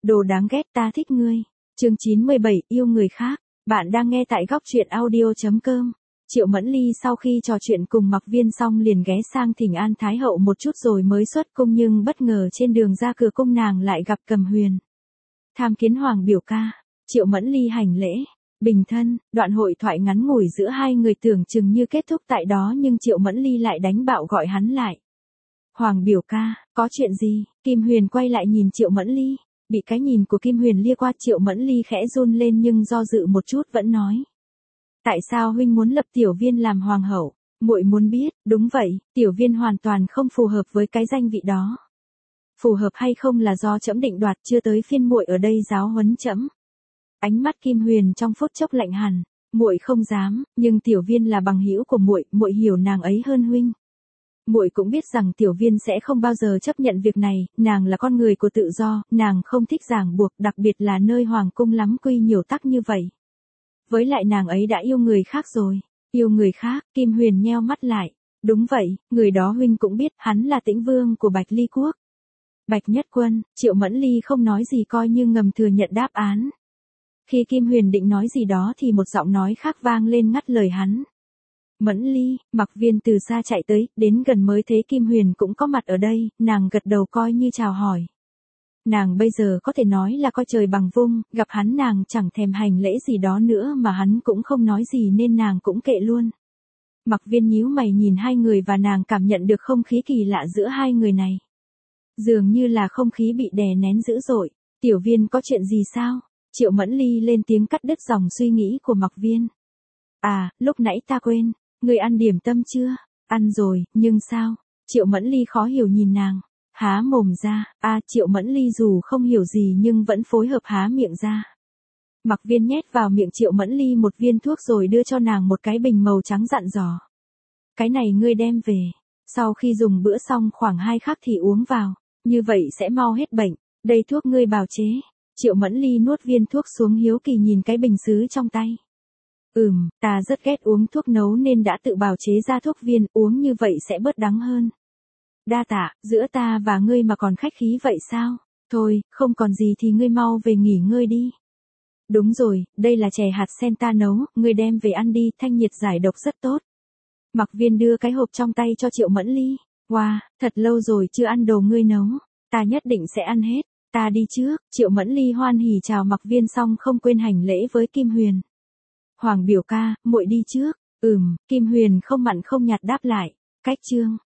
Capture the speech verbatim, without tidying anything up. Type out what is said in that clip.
Đồ đáng ghét ta thích ngươi. Chương chín mươi bảy, yêu người khác. Bạn đang nghe tại góc truyện audio.com. Triệu Mẫn Ly sau khi trò chuyện cùng Mặc Viên xong liền ghé sang thỉnh an Thái Hậu một chút rồi mới xuất cung, nhưng bất ngờ trên đường ra cửa cung nàng lại gặp Cầm Huyền. Tham kiến Hoàng biểu ca. Triệu Mẫn Ly hành lễ. Bình thân. Đoạn hội thoại ngắn ngủi giữa hai người tưởng chừng như kết thúc tại đó, nhưng Triệu Mẫn Ly lại đánh bạo gọi hắn lại. Hoàng biểu ca, có chuyện gì? Kim Huyền quay lại nhìn Triệu Mẫn Ly. Bị cái nhìn của Kim Huyền lia qua, Triệu Mẫn Ly khẽ run lên nhưng do dự một chút vẫn nói. Tại sao huynh muốn lập Tiểu Viên làm hoàng hậu? Muội muốn biết. Đúng vậy, Tiểu Viên hoàn toàn không phù hợp với cái danh vị đó. Phù hợp hay không là do trẫm định đoạt, chưa tới phiên muội ở đây giáo huấn trẫm. Ánh mắt Kim Huyền trong phút chốc lạnh hẳn. Muội không dám, nhưng Tiểu Viên là bằng hữu của muội, muội hiểu nàng ấy hơn huynh. Muội cũng biết rằng Tiểu Viên sẽ không bao giờ chấp nhận việc này, nàng là con người của tự do, nàng không thích ràng buộc, đặc biệt là nơi hoàng cung lắm quy nhiều tắc như vậy. Với lại nàng ấy đã yêu người khác rồi. Yêu người khác? Kim Huyền nheo mắt lại. Đúng vậy, người đó huynh cũng biết, hắn là Tĩnh Vương của Bạch Ly Quốc. Bạch Nhất Quân. Triệu Mẫn Ly không nói gì, coi như ngầm thừa nhận đáp án. Khi Kim Huyền định nói gì đó thì một giọng nói khác vang lên ngắt lời hắn. Mẫn Ly. Mặc Viên từ xa chạy tới, đến gần mới thấy Kim Huyền cũng có mặt ở đây, nàng gật đầu coi như chào hỏi. Nàng bây giờ có thể nói là coi trời bằng vung, gặp hắn nàng chẳng thèm hành lễ gì đó nữa, mà hắn cũng không nói gì nên nàng cũng kệ luôn. Mặc Viên nhíu mày nhìn hai người và nàng cảm nhận được không khí kỳ lạ giữa hai người này. Dường như là không khí bị đè nén dữ dội. Tiểu Viên có chuyện gì sao? Triệu Mẫn Ly lên tiếng cắt đứt dòng suy nghĩ của Mặc Viên. À, lúc nãy ta quên, ngươi ăn điểm tâm chưa? Ăn rồi, nhưng sao? Triệu Mẫn Ly khó hiểu nhìn nàng. Há mồm ra. À, Triệu Mẫn Ly dù không hiểu gì nhưng vẫn phối hợp há miệng ra. Mặc Viên nhét vào miệng Triệu Mẫn Ly một viên thuốc rồi đưa cho nàng một cái bình màu trắng dặn dò. Cái này ngươi đem về. Sau khi dùng bữa xong khoảng hai khắc thì uống vào. Như vậy sẽ mau hết bệnh. Đây thuốc ngươi bào chế. Triệu Mẫn Ly nuốt viên thuốc xuống hiếu kỳ nhìn cái bình sứ trong tay. Ừm, ta rất ghét uống thuốc nấu nên đã tự bào chế ra thuốc viên, uống như vậy sẽ bớt đắng hơn. Đa tạ, giữa ta và ngươi mà còn khách khí vậy sao? Thôi, không còn gì thì ngươi mau về nghỉ ngơi đi. Đúng rồi, đây là chè hạt sen ta nấu, ngươi đem về ăn đi, thanh nhiệt giải độc rất tốt. Mặc Viên đưa cái hộp trong tay cho Triệu Mẫn Ly. Wow, thật lâu rồi chưa ăn đồ ngươi nấu, ta nhất định sẽ ăn hết. Ta đi trước. Triệu Mẫn Ly hoan hỉ chào Mặc Viên xong không quên hành lễ với Kim Huyền. Hoàng biểu ca, muội đi trước. Ừm, Kim Huyền không mặn không nhạt đáp lại. Cách chương.